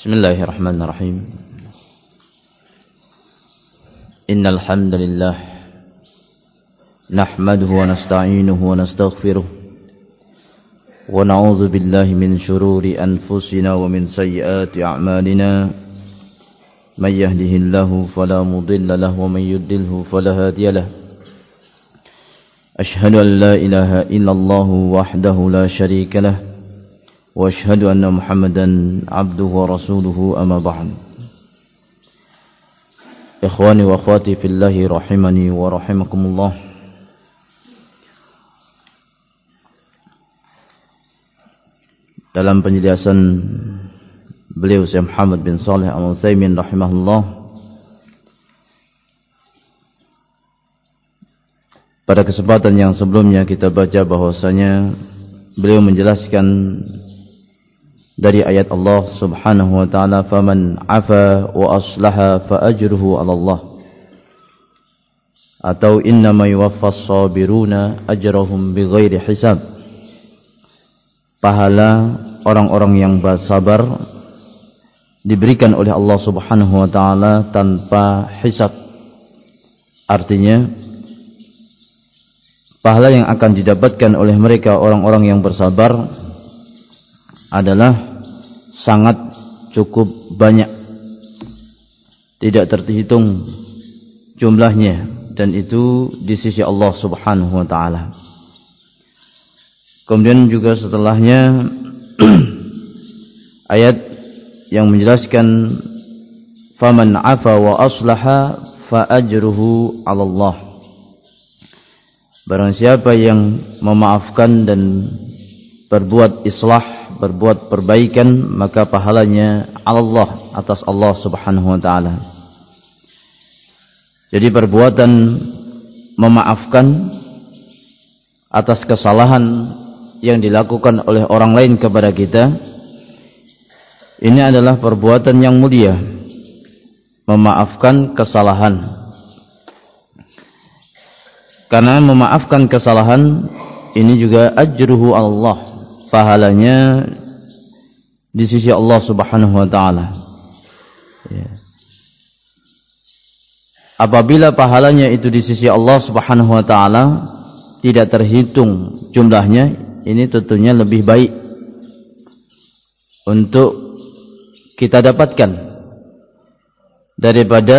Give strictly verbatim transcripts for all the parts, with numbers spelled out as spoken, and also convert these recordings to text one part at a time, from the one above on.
Bismillahirrahmanirrahim. Innal hamdalillah nahmaduhu wa nasta'inuhu wa nastaghfiruh wa na'udzu billahi min shururi anfusina wa min sayyiati a'malina. May yahdihillahu fala mudilla lahu wa may yudlilhu fala hadiya lahu. Ashhadu an la ilaha illallah wahdahu la syarika lahu wa ashhadu anna Muhammadan abduhu wa rasuluhu amma ba'd. Ikhwani wa akhwati fillahi rahimani wa rahimakumullah. Dalam penjelasan beliau Syekh Muhammad bin Shalih Al-Utsaimin rahimahullah, pada kesempatan yang sebelumnya kita baca bahwasanya beliau menjelaskan dari ayat Allah Subhanahu wa taala, faman afa wa aslaha fa ajruhu 'ala Allah, atau innama yuwaffas sabiruna ajrahum bighairi hisab. Pahala orang-orang yang bersabar diberikan oleh Allah Subhanahu wa taala tanpa hisab. Artinya pahala yang akan didapatkan oleh mereka orang-orang yang bersabar adalah sangat cukup banyak, tidak terhitung jumlahnya, dan itu di sisi Allah Subhanahu wa taala. Kemudian juga setelahnya ayat yang menjelaskan faman afa wa aslaha fa ajruhu 'ala Allah. Barang siapa yang memaafkan dan berbuat islah, berbuat perbaikan, maka pahalanya Allah, atas Allah Subhanahu wa taala. Jadi perbuatan memaafkan atas kesalahan yang dilakukan oleh orang lain kepada kita, ini adalah perbuatan yang mulia. Memaafkan kesalahan, karena memaafkan kesalahan ini juga ajruhu Allah, pahalanya di sisi Allah Subhanahu wa taala. Ya. Apabila pahalanya itu di sisi Allah Subhanahu wa taala tidak terhitung jumlahnya, ini tentunya lebih baik untuk kita dapatkan daripada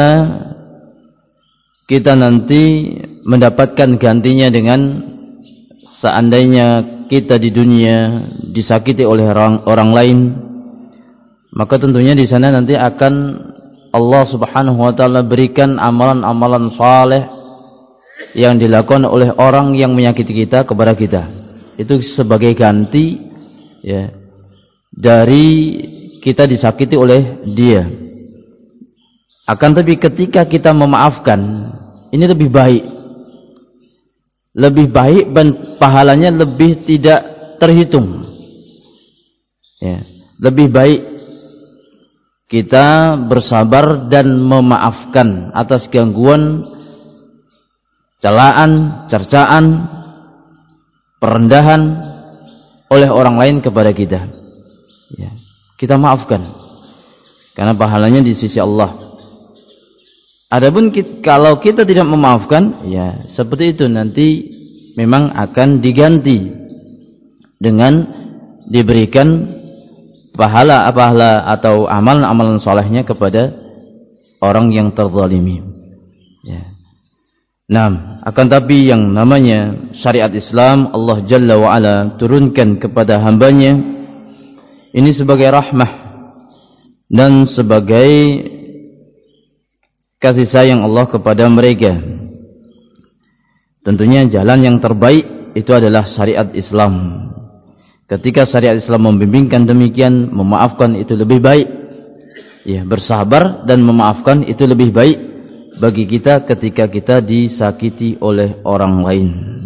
kita nanti mendapatkan gantinya dengan seandainya kita di dunia disakiti oleh orang, orang lain, maka tentunya di sana nanti akan Allah Subhanahu wa taala berikan amalan-amalan saleh yang dilakukan oleh orang yang menyakiti kita kepada kita. Itu sebagai ganti, ya, dari kita disakiti oleh dia. Akan tapi ketika kita memaafkan, ini lebih baik. Lebih baik dan pahalanya lebih tidak terhitung. Ya, lebih baik kita bersabar dan memaafkan atas gangguan, celaan, cercaan, perendahan oleh orang lain kepada kita. Ya, kita maafkan karena pahalanya di sisi Allah. Adapun kita, kalau kita tidak memaafkan, ya seperti itu, nanti memang akan diganti dengan diberikan pahala-pahala atau amalan-amalan salehnya kepada orang yang terzalimi. Ya. Nah, akan tapi yang namanya syariat Islam, Allah Jalla wa Ala turunkan kepada hambanya ini sebagai rahmah dan sebagai kasih sayang Allah kepada mereka. Tentunya jalan yang terbaik itu adalah syariat Islam. Ketika syariat Islam membimbingkan demikian, memaafkan itu lebih baik. Ya, bersabar dan memaafkan itu lebih baik bagi kita ketika kita disakiti oleh orang lain,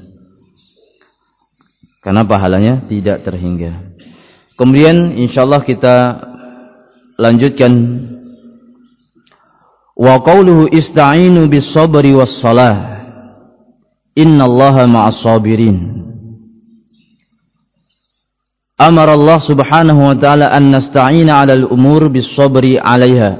karena pahalanya tidak terhingga. Kemudian insyaallah kita lanjutkan. Wa qawluhu ista'inu bis sabri was salah innallaha ma'as sabirin. amara Allah subhanahu wa ta'ala an nasta'ina 'alal umur bis sabri 'alaiha.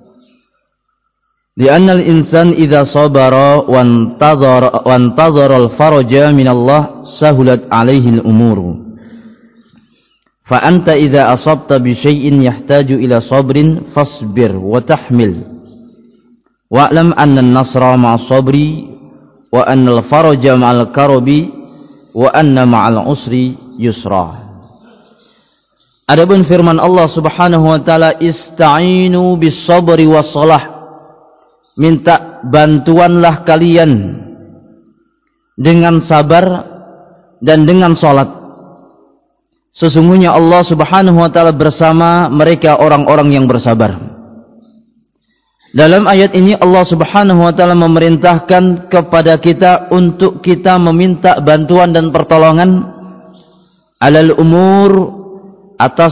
Lianna al-insan idza sabara wa antadhara wa antadhara al-faraja min Allah sahulat 'alaihi al-umur. Fa anta idza asabta bi syai'in yahtaju ila sabrin fasbir wa tahmil. Wa'lam anna an-nasra ma'as sabri wa anna al-faraja ma'al karbi wa anna ma'al usri yusra. Adapun firman Allah Subhanahu wa taala, ista'inu bis sabri was shalah, minta bantuanlah kalian dengan sabar dan dengan salat. Sesungguhnya Allah Subhanahu wa taala bersama mereka orang-orang yang bersabar. Dalam ayat ini Allah Subhanahu wa taala memerintahkan kepada kita untuk kita meminta bantuan dan pertolongan alal umur, atas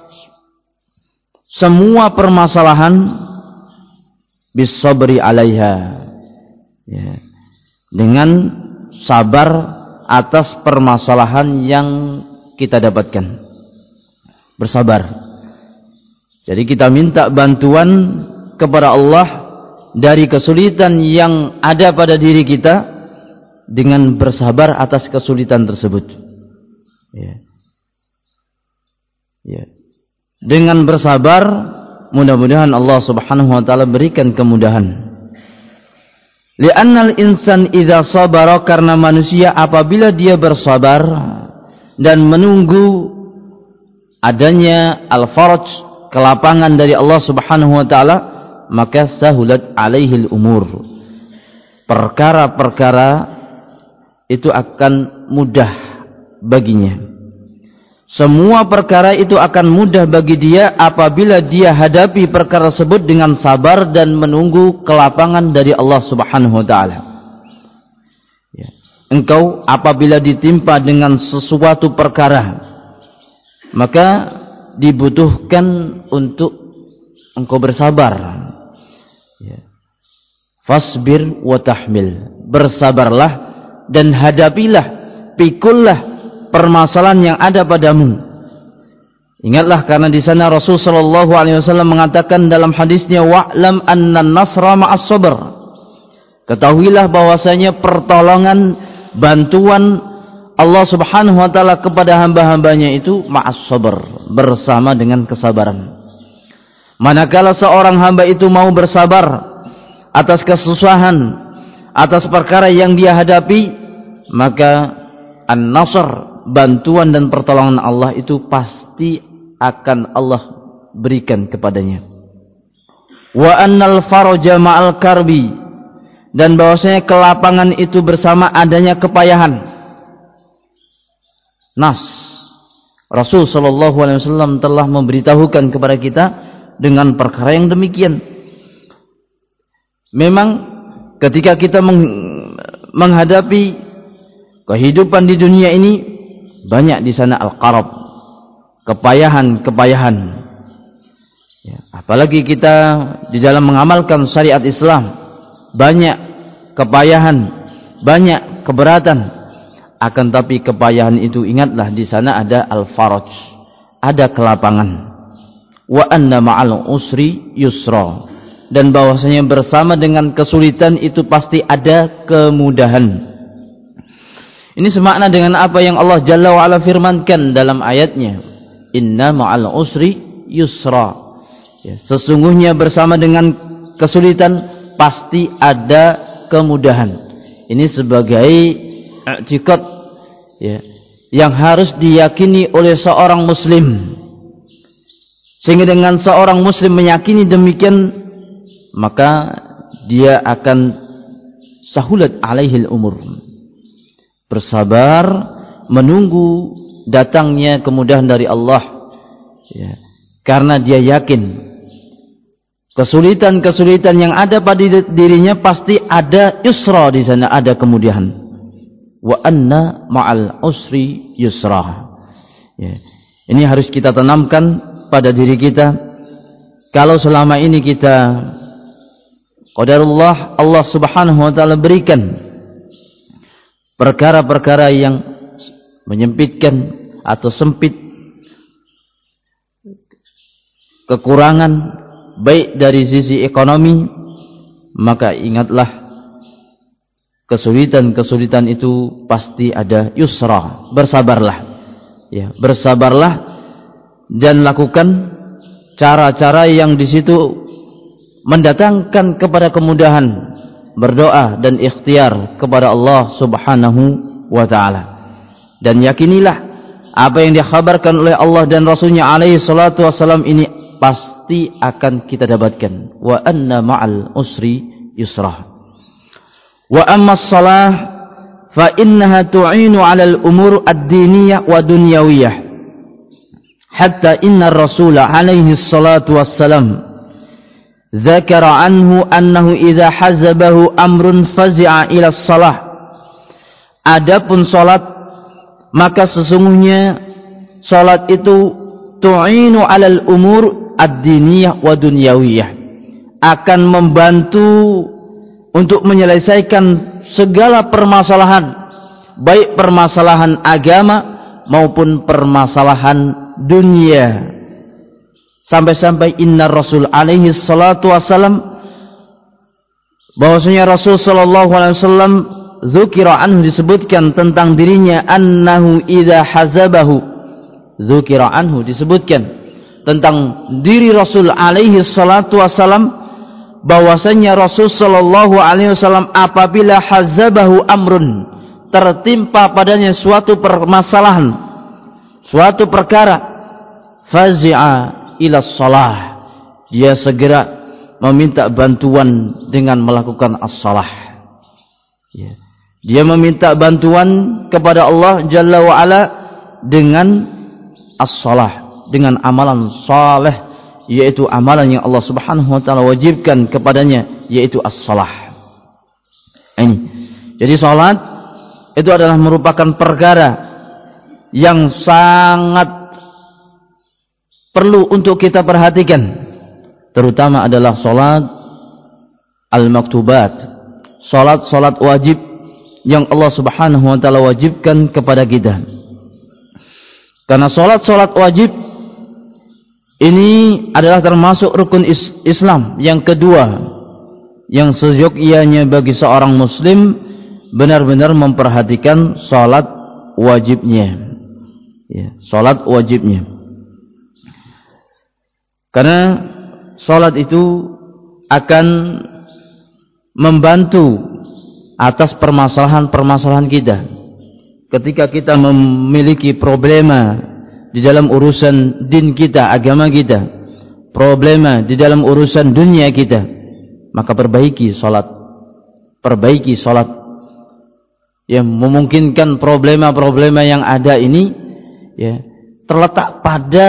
semua permasalahan, bis sabri 'alaiha, ya, dengan sabar atas permasalahan yang kita dapatkan, bersabar. Jadi kita minta bantuan kepada Allah dari kesulitan yang ada pada diri kita dengan bersabar atas kesulitan tersebut, ya. Ya. Dengan bersabar, mudah-mudahan Allah Subhanahu wa taala berikan kemudahan. Li'annal insan idza sabara, karena manusia apabila dia bersabar dan menunggu adanya al-faraj, kelapangan dari Allah Subhanahu wa taala, maka sahulat 'alaihi al-umur. Perkara-perkara itu akan mudah baginya. Semua perkara itu akan mudah bagi dia apabila dia hadapi perkara tersebut dengan sabar dan menunggu kelapangan dari Allah Subhanahu wa taala. Ya. Engkau apabila ditimpa dengan sesuatu perkara, maka dibutuhkan untuk engkau bersabar. Ya. Fasbir wa tahmil. Bersabarlah dan hadapilah, pikullah permasalahan yang ada padamu. Ingatlah, karena di sana Rasul sallallahu alaihi wasallam mengatakan dalam hadisnya, wa'lam anna an-nasra ma'as sabr. Ketahuilah bahwasanya pertolongan, bantuan Allah Subhanahu wa taala kepada hamba-hambanya itu ma'as sabr, bersama dengan kesabaran. Manakala seorang hamba itu mau bersabar atas kesusahan, atas perkara yang dia hadapi, maka an-nasr, bantuan dan pertolongan Allah itu pasti akan Allah berikan kepadanya. Wa annal faraja ma'al karbi, dan bahwasanya kelapangan itu bersama adanya kepayahan. Nas, Rasul sallallahu alaihi wasallam telah memberitahukan kepada kita dengan perkara yang demikian. Memang ketika kita menghadapi kehidupan di dunia ini, banyak di sana al-qarab, kepayahan-kepayahan. Ya, apalagi kita di dalam mengamalkan syariat Islam, banyak kepayahan, banyak keberatan. Akan tapi kepayahan itu, ingatlah di sana ada al-faraj, ada kelapangan. Wa anna ma'al usri yusra, dan bahwasanya bersama dengan kesulitan itu pasti ada kemudahan. Ini semakna dengan apa yang Allah Jalla wa'ala firmankan dalam ayatnya, inna ma'al usri yusra, ya, sesungguhnya bersama dengan kesulitan pasti ada kemudahan. Ini sebagai i'tiqad, ya, yang harus diyakini oleh seorang muslim. Sehingga dengan seorang muslim meyakini demikian, maka dia akan sahulat 'alaihi al-umur, bersabar menunggu datangnya kemudahan dari Allah, ya, karena dia yakin kesulitan-kesulitan yang ada pada dirinya pasti ada yusra, di sana ada kemudahan. Wa anna ma'al usri yusra, ya. Ini harus kita tanamkan pada diri kita. Kalau selama ini kita qadarullah, Allah Subhanahu wa taala berikan perkara-perkara yang menyempitkan atau sempit kekurangan baik dari sisi ekonomi, maka ingatlah kesulitan-kesulitan itu pasti ada yusra. Bersabarlah, ya, bersabarlah dan lakukan cara-cara yang di situ mendatangkan kepada kemudahan. Berdoa dan ikhtiar kepada Allah Subhanahu wa ta'ala, dan yakinilah apa yang dikhabarkan oleh Allah dan Rasulnya alaihi salatu wassalam ini pasti akan kita dapatkan. Wa anna ma'al usri yusra. Wa amma as-salah fa innaha tu'inu 'ala al-umur ad-diniyah wa dunyawiyah, hatta inna ar-rasul alaihi salatu wassalam ذكر عنه أنه إذا حزبه أمر فزع إلى الصلاة. Adapun salat, maka sesungguhnya salat itu tu'inu 'alal umur ad-diniyah wa dunyawiyah, akan membantu untuk menyelesaikan segala permasalahan, baik permasalahan agama maupun permasalahan dunia. Sampai-sampai inna Rasul alaihi salatu wassalam, bahwasanya Rasul sallallahu alaihi wasallam dzukira anhu, disebutkan tentang dirinya, annahu idza hazabahu, dzukira anhu disebutkan tentang diri Rasul alaihi salatu wassalam, bahwasanya Rasul sallallahu alaihi wasallam apabila hazabahu amrun, tertimpa padanya suatu permasalahan, suatu perkara, fazi'a ila shalah, dia segera meminta bantuan dengan melakukan as-salah, ya. Dia meminta bantuan kepada Allah Jalla wa Ala dengan as-salah, dengan amalan saleh, yaitu amalan yang Allah Subhanahu wa taala wajibkan kepadanya, yaitu as-salah. Ini. Jadi salat itu adalah merupakan perkara yang sangat perlu untuk kita perhatikan, terutama adalah salat al-maktubat, salat-salat wajib yang Allah Subhanahu wa taala wajibkan kepada kita. Karena salat-salat wajib ini adalah termasuk rukun is Islam yang kedua, yang seyogyanya bagi seorang muslim benar-benar memperhatikan salat wajibnya, ya, salat wajibnya. Karena salat itu akan membantu atas permasalahan-permasalahan kita. Ketika kita memiliki problema di dalam urusan din kita, agama kita, problema di dalam urusan dunia kita, maka perbaiki salat. Perbaiki salat yang memungkinkan problema-problema yang ada ini, ya, terletak pada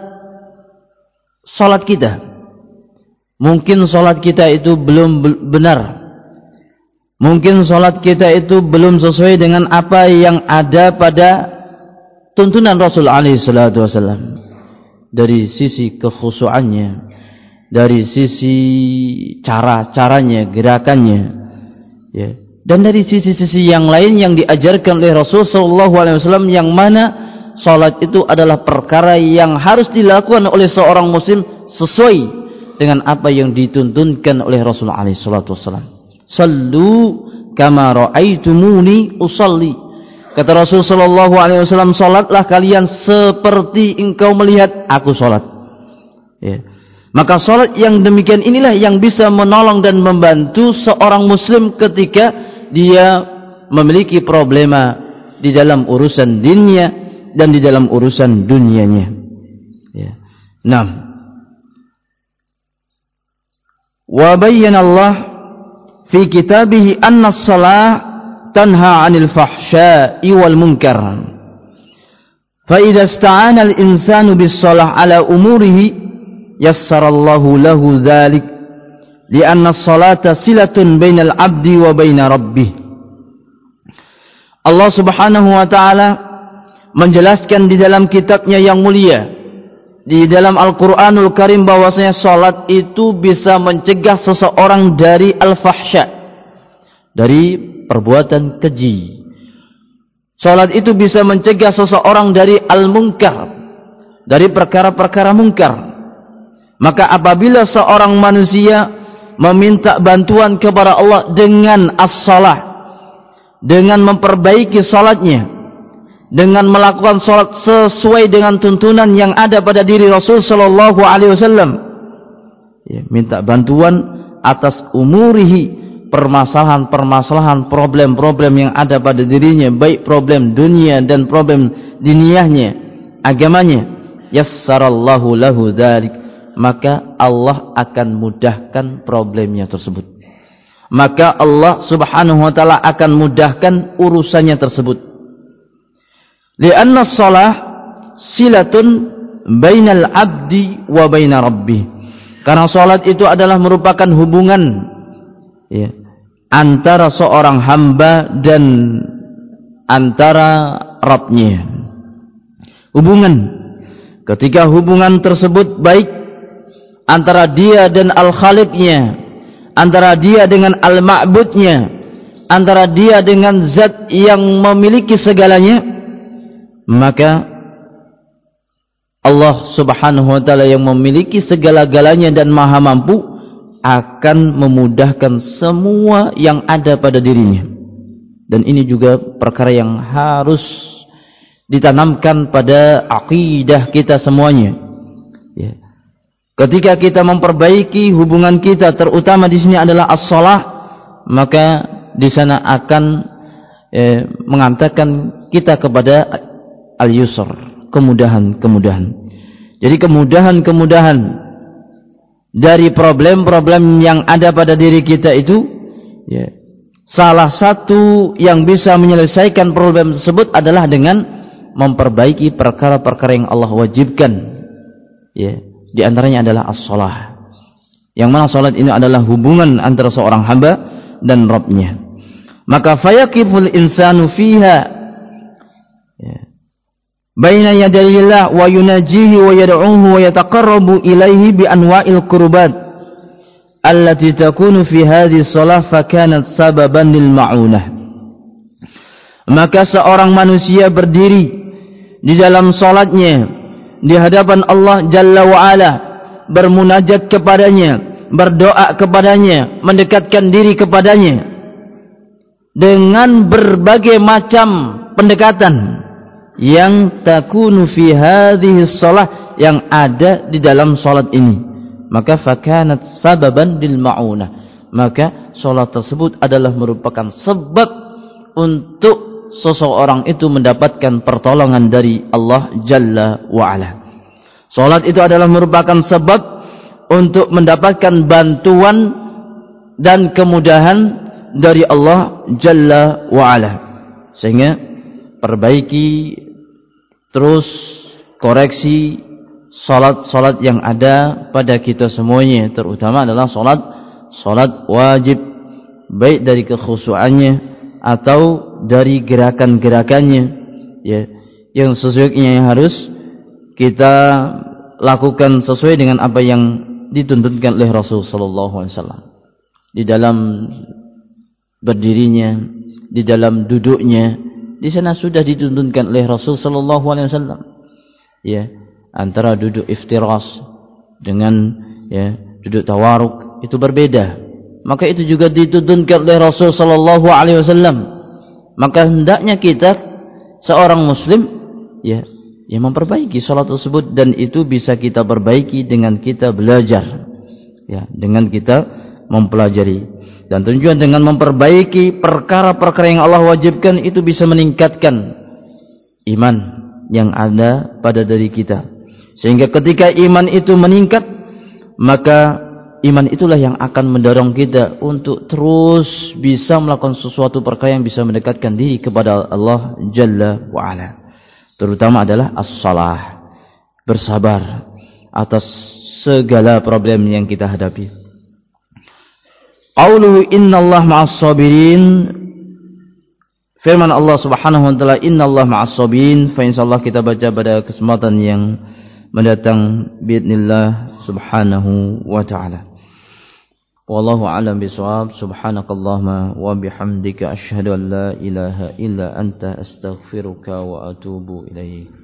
salat kita. Mungkin salat kita itu belum benar, mungkin salat kita itu belum sesuai dengan apa yang ada pada tuntunan Rasul alaihi salatu wasallam, dari sisi kekhusyuannya, dari sisi cara-caranya, gerakannya, ya, dan dari sisi-sisi yang lain yang diajarkan oleh Rasul sallallahu alaihi wasallam, yang mana salat itu adalah perkara yang harus dilakukan oleh seorang muslim sesuai dengan apa yang dituntunkan oleh Rasul alaihi salatu wasallam. Sallu kama ra'aitumuni usalli. Kata Rasul sallallahu alaihi wasallam, salatlah kalian seperti engkau melihat aku salat. Ya. Maka salat yang demikian inilah yang bisa menolong dan membantu seorang muslim ketika dia memiliki problema di dalam urusan dinnya dan di dalam urusan dunianya. Ya. Nah, wa bayyana Allah fi kitabih anna as-salah tanha 'anil fahsya'i wal munkar. Fa idza ista'ana al-insanu bis-shalah 'ala umurihi yassarallahu lahu dzalik li'anna as-salata silatun bainal 'abdi wa baina rabbih. Allah Subhanahu wa taala menjelaskan di dalam kitabnya yang mulia, di dalam Al-Qur'anul Karim, bahwasanya salat itu bisa mencegah seseorang dari al-fahsya, dari perbuatan keji. Salat itu bisa mencegah seseorang dari al-munkar, dari perkara-perkara munkar. Maka apabila seorang manusia meminta bantuan kepada Allah dengan as-salah, dengan memperbaiki salatnya, dengan melakukan salat sesuai dengan tuntunan yang ada pada diri Rasul sallallahu alaihi wasallam, ya, minta bantuan atas umurihi, permasalahan-permasalahan, problem-problem yang ada pada dirinya, baik problem dunia dan problem diniyahnya, agamanya, yassarallahu lahu dzalik, maka Allah akan mudahkan problemnya tersebut. Maka Allah Subhanahu wa taala akan mudahkan urusannya tersebut. Li'anna shalah silatun bainal abdi wa baina rabbih. Karena salat itu adalah merupakan hubungan, ya, antara seorang hamba dan antara Rabbnya. Hubungan. Ketika hubungan tersebut baik antara dia dan Al-Khaliqnya, antara dia dengan Al-Ma'budnya, antara dia dengan zat yang memiliki segalanya, maka Allah Subhanahu wa taala yang memiliki segala-galanya dan maha mampu akan memudahkan semua yang ada pada dirinya. Dan ini juga perkara yang harus ditanamkan pada akidah kita semuanya, ya. Ketika kita memperbaiki hubungan kita, terutama di sini adalah as-shalah, maka di sana akan eh, mengantarkan kita kepada al-yusr, kemudahan-kemudahan. Jadi kemudahan-kemudahan dari problem-problem yang ada pada diri kita itu, ya, salah satu yang bisa menyelesaikan problem tersebut adalah dengan memperbaiki perkara-perkara yang Allah wajibkan, ya. Di antaranya adalah as-shalah, yang mana salat ini adalah hubungan antara seorang hamba dan Rabbnya. Maka fayaqiful insanu fiha, ya, baina yadayillah wa yunajihi wa yad'uhu wa yataqarrabu ilaihi bi anwa'il qurbat allati takunu fi hadhihi shalah fa kanat sababan lil ma'unah. Maka seorang manusia berdiri di dalam salatnya di hadapan Allah Jalla wa'ala, bermunajat kepadanya, berdoa kepadanya, mendekatkan diri kepadanya dengan berbagai macam pendekatan yang takunu fi hadhihi shalah, yang ada di dalam salat ini. Maka fakanat sababan lil ma'unah, maka salat tersebut adalah merupakan sebab untuk seseorang itu mendapatkan pertolongan dari Allah Jalla wa'ala. Salat itu adalah merupakan sebab untuk mendapatkan bantuan dan kemudahan dari Allah Jalla wa'ala. Sehingga perbaiki terus, koreksi salat-salat yang ada pada kita semuanya, terutama adalah salat salat wajib, baik dari kekhusyuannya atau dari gerakan-gerakannya, ya, yang sesungguhnya yang harus kita lakukan sesuai dengan apa yang dituntunkan oleh Rasul sallallahu alaihi wasallam. Di dalam berdirinya, di dalam duduknya, di sana sudah dituntunkan oleh Rasul sallallahu alaihi wasallam. Ya, antara duduk iftiras dengan, ya, duduk tawaruk itu berbeda. Maka itu juga dituntunkan oleh Rasul sallallahu alaihi wasallam. Maka hendaknya kita seorang muslim, ya, yang memperbaiki salat tersebut, dan itu bisa kita perbaiki dengan kita belajar, ya, dengan kita mempelajari. Dan tujuan dengan memperbaiki perkara-perkara yang Allah wajibkan itu bisa meningkatkan iman yang ada pada diri kita, sehingga ketika iman itu meningkat, maka iman itulah yang akan mendorong kita untuk terus bisa melakukan sesuatu perkara yang bisa mendekatkan diri kepada Allah Jalla wa'ala. Terutama adalah as-salah, bersabar atas segala problem yang kita hadapi. Qauluhu innallaha ma'as sabirin, firman Allah Subhanahu wa taala, innallaha ma'as sabirin. Fa insyaallah kita baca pada kesempatan yang mendatang biidznillah subhanahu wa ta'ala. Wallahu a'lam bishawab. Subhanakallahumma wa bihamdika asyhadu an la ilaha illa anta astaghfiruka wa atubu ilaik.